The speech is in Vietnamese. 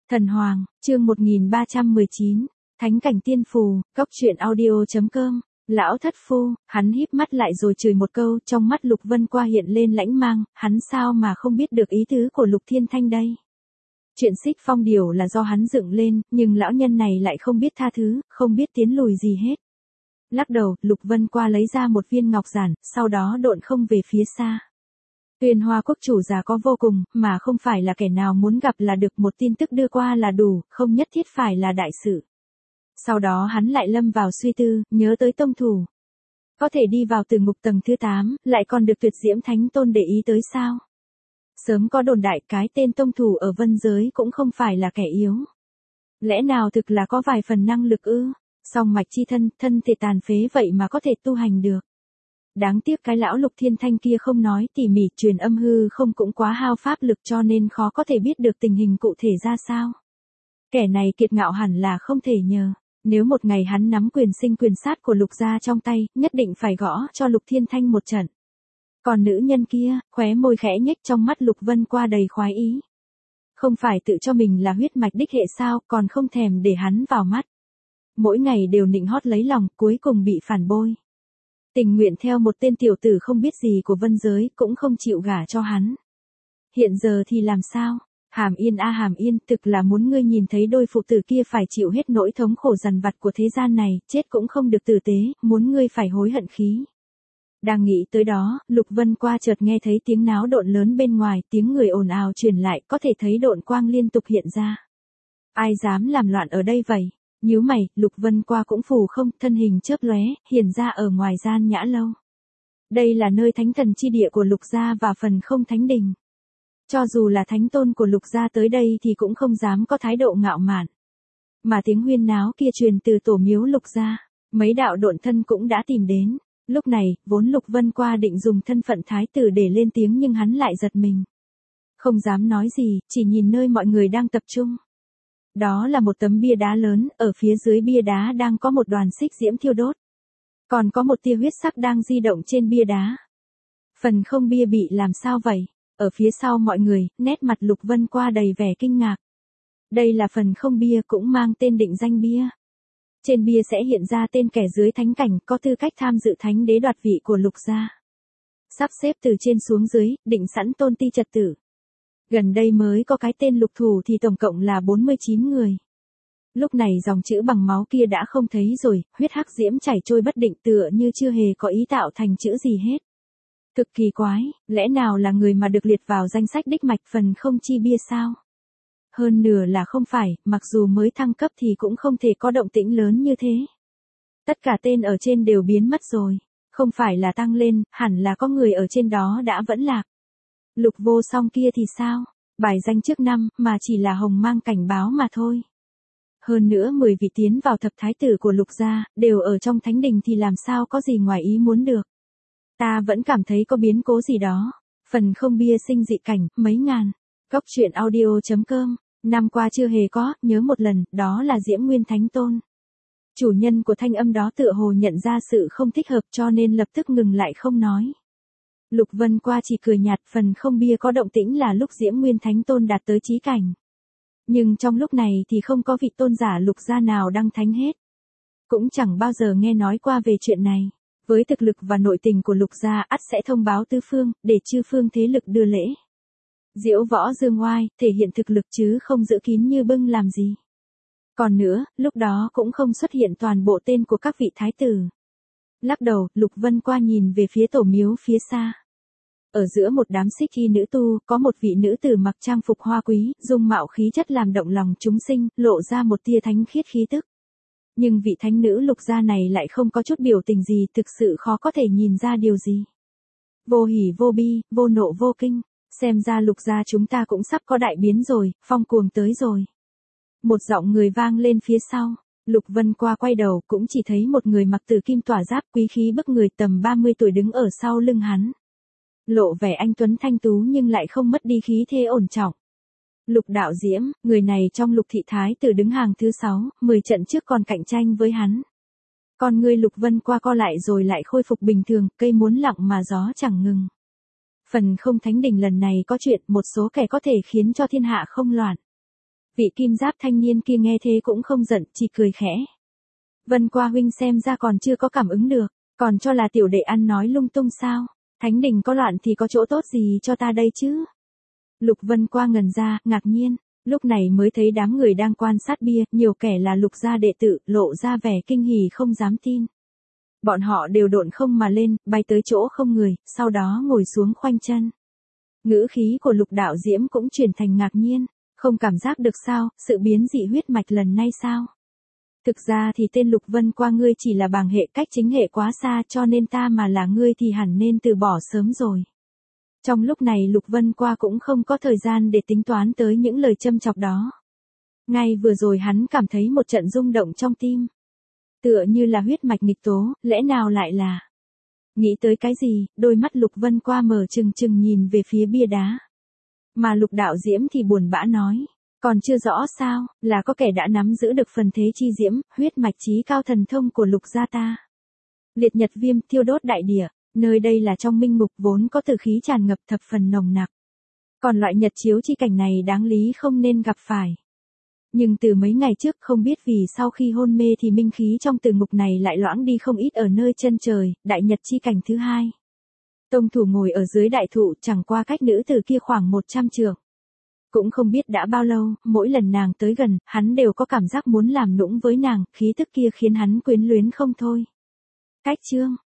Thần Hoàng, chương 1319, Thánh cảnh tiên phù, cóc truyện audio.com. Lão thất phu, hắn híp mắt lại rồi chửi một câu, trong mắt Lục Vân Qua hiện lên lãnh mang, hắn sao mà không biết được ý tứ của Lục Thiên Thanh đây. Chuyện Xích Phong Điểu là do hắn dựng lên, nhưng lão nhân này lại không biết tha thứ, không biết tiến lùi gì hết. Lắc đầu, Lục Vân Qua lấy ra một viên ngọc giản, sau đó độn không về phía xa. Tuyên Hoa quốc chủ già có vô cùng, mà không phải là kẻ nào muốn gặp là được, một tin tức đưa qua là đủ, không nhất thiết phải là đại sự. Sau đó hắn lại lâm vào suy tư, nhớ tới tông thủ. Có thể đi vào từ ngục tầng thứ 8, lại còn được Tuyệt Diễm Thánh Tôn để ý tới sao? Sớm có đồn đại cái tên tông thủ ở vân giới cũng không phải là kẻ yếu. Lẽ nào thực là có vài phần năng lực ư? Song mạch chi thân, thân thể tàn phế vậy mà có thể tu hành được. Đáng tiếc cái lão Lục Thiên Thanh kia không nói tỉ mỉ, truyền âm hư không cũng quá hao pháp lực cho nên khó có thể biết được tình hình cụ thể ra sao. Kẻ này kiệt ngạo hẳn là không thể nhờ. Nếu một ngày hắn nắm quyền sinh quyền sát của Lục gia trong tay, nhất định phải gõ cho Lục Thiên Thanh một trận. Còn nữ nhân kia, khóe môi khẽ nhếch, trong mắt Lục Vân Qua đầy khoái ý. Không phải tự cho mình là huyết mạch đích hệ sao, còn không thèm để hắn vào mắt. Mỗi ngày đều nịnh hót lấy lòng, cuối cùng bị phản bội. Tình nguyện theo một tên tiểu tử không biết gì của vân giới, cũng không chịu gả cho hắn. Hiện giờ thì làm sao? Hàm Yên a Hàm Yên, thực là muốn ngươi nhìn thấy đôi phụ tử kia phải chịu hết nỗi thống khổ dằn vặt của thế gian này, chết cũng không được tử tế, muốn ngươi phải hối hận khí. Đang nghĩ tới đó, Lục Vân Qua chợt nghe thấy tiếng náo độn lớn bên ngoài, tiếng người ồn ào truyền lại, có thể thấy độn quang liên tục hiện ra. Ai dám làm loạn ở đây vậy? Nhíu mày, Lục Vân Qua cũng phù không, thân hình chớp lóe, hiện ra ở ngoài gian nhã lâu. Đây là nơi thánh thần chi địa của Lục gia và phần không thánh đình. Cho dù là thánh tôn của Lục gia tới đây thì cũng không dám có thái độ ngạo mạn. Mà tiếng huyên náo kia truyền từ tổ miếu Lục gia, mấy đạo độn thân cũng đã tìm đến. Lúc này, vốn Lục Vân Qua định dùng thân phận thái tử để lên tiếng nhưng hắn lại giật mình. Không dám nói gì, chỉ nhìn nơi mọi người đang tập trung. Đó là một tấm bia đá lớn, ở phía dưới bia đá đang có một đoàn xích diễm thiêu đốt. Còn có một tia huyết sắc đang di động trên bia đá. Phần không bia bị làm sao vậy? Ở phía sau mọi người, nét mặt Lục Vân Qua đầy vẻ kinh ngạc. Đây là phần không bia cũng mang tên định danh bia. Trên bia sẽ hiện ra tên kẻ dưới thánh cảnh có tư cách tham dự thánh đế đoạt vị của Lục gia. Sắp xếp từ trên xuống dưới, định sẵn tôn ti trật tự. Gần đây mới có cái tên Lục thủ thì tổng cộng là 49 người. Lúc này dòng chữ bằng máu kia đã không thấy rồi, huyết hắc diễm chảy trôi bất định tựa như chưa hề có ý tạo thành chữ gì hết. Cực kỳ quái, lẽ nào là người mà được liệt vào danh sách đích mạch phần không chi bia sao? Hơn nửa là không phải, mặc dù mới thăng cấp thì cũng không thể có động tĩnh lớn như thế. Tất cả tên ở trên đều biến mất rồi, không phải là tăng lên, hẳn là có người ở trên đó đã vẫn lạc. Lục vô song kia thì sao? Bài danh trước năm, mà chỉ là hồng mang cảnh báo mà thôi. Hơn nữa 10 vị tiến vào thập thái tử của Lục gia, đều ở trong thánh đình thì làm sao có gì ngoài ý muốn được. Ta vẫn cảm thấy có biến cố gì đó. Phần không bia sinh dị cảnh, mấy ngàn. Cóc truyện audio.com. Năm qua chưa hề có, nhớ một lần, đó là Diễm Nguyên Thánh Tôn. Chủ nhân của thanh âm đó tựa hồ nhận ra sự không thích hợp cho nên lập tức ngừng lại không nói. Lục Vân Qua chỉ cười nhạt, phần không bia có động tĩnh là lúc Diễm Nguyên Thánh Tôn đạt tới chí cảnh. Nhưng trong lúc này thì không có vị tôn giả Lục gia nào đăng thánh hết. Cũng chẳng bao giờ nghe nói qua về chuyện này. Với thực lực và nội tình của Lục gia ắt sẽ thông báo tứ phương, để chư phương thế lực đưa lễ. Diễu võ dương oai, thể hiện thực lực chứ không giữ kín như bưng làm gì. Còn nữa, lúc đó cũng không xuất hiện toàn bộ tên của các vị thái tử. Lắc đầu, Lục Vân Qua nhìn về phía tổ miếu phía xa. Ở giữa một đám xích y nữ tu, có một vị nữ tử mặc trang phục hoa quý, dung mạo khí chất làm động lòng chúng sinh, lộ ra một tia thánh khiết khí tức. Nhưng vị thánh nữ Lục gia này lại không có chút biểu tình gì, thực sự khó có thể nhìn ra điều gì. Vô hỉ vô bi, vô nộ vô kinh, xem ra Lục gia chúng ta cũng sắp có đại biến rồi, phong cuồng tới rồi. Một giọng người vang lên phía sau. Lục Vân Qua quay đầu cũng chỉ thấy một người mặc tử kim tỏa giáp quý khí bức người tầm 30 tuổi đứng ở sau lưng hắn. Lộ vẻ anh tuấn thanh tú nhưng lại không mất đi khí thế ổn trọng. Lục Đạo Diễm, người này trong Lục thị thái tử đứng hàng thứ 6, 10 trận trước còn cạnh tranh với hắn. Còn người Lục Vân Qua co lại rồi lại khôi phục bình thường, cây muốn lặng mà gió chẳng ngừng. Phần không thánh đình lần này có chuyện, một số kẻ có thể khiến cho thiên hạ không loạn. Vị kim giáp thanh niên kia nghe thế cũng không giận, chỉ cười khẽ. Vân Qua huynh xem ra còn chưa có cảm ứng được, còn cho là tiểu đệ ăn nói lung tung sao? Thánh đình có loạn thì có chỗ tốt gì cho ta đây chứ? Lục Vân Qua ngẩn ra, ngạc nhiên, lúc này mới thấy đám người đang quan sát bia, nhiều kẻ là Lục gia đệ tử, lộ ra vẻ kinh hỉ không dám tin. Bọn họ đều độn không mà lên, bay tới chỗ không người, sau đó ngồi xuống khoanh chân. Ngữ khí của Lục Đạo Diễm cũng chuyển thành ngạc nhiên, không cảm giác được sao, sự biến dị huyết mạch lần này sao? Thực ra thì tên Lục Vân Qua ngươi chỉ là bàng hệ, cách chính hệ quá xa, cho nên ta mà là ngươi thì hẳn nên từ bỏ sớm rồi. Trong lúc này Lục Vân Qua cũng không có thời gian để tính toán tới những lời châm chọc đó. Ngay vừa rồi hắn cảm thấy một trận rung động trong tim. Tựa như là huyết mạch nghịch tố, lẽ nào lại là... Nghĩ tới cái gì, đôi mắt Lục Vân Qua mở trừng trừng nhìn về phía bia đá. Mà Lục Đạo Diễm thì buồn bã nói, còn chưa rõ sao, là có kẻ đã nắm giữ được phần thế chi diễm, huyết mạch chí cao thần thông của Lục gia ta. Liệt nhật viêm thiêu đốt đại địa, nơi đây là trong minh ngục vốn có tử khí tràn ngập thập phần nồng nặc. Còn loại nhật chiếu chi cảnh này đáng lý không nên gặp phải. Nhưng từ mấy ngày trước không biết vì sau khi hôn mê thì minh khí trong tử ngục này lại loãng đi không ít ở nơi chân trời, đại nhật chi cảnh thứ hai. Tông thủ ngồi ở dưới đại thụ chẳng qua cách nữ tử kia khoảng 100 trượng. Cũng không biết đã bao lâu, mỗi lần nàng tới gần, hắn đều có cảm giác muốn làm nũng với nàng, khí tức kia khiến hắn quyến luyến không thôi. Cách chương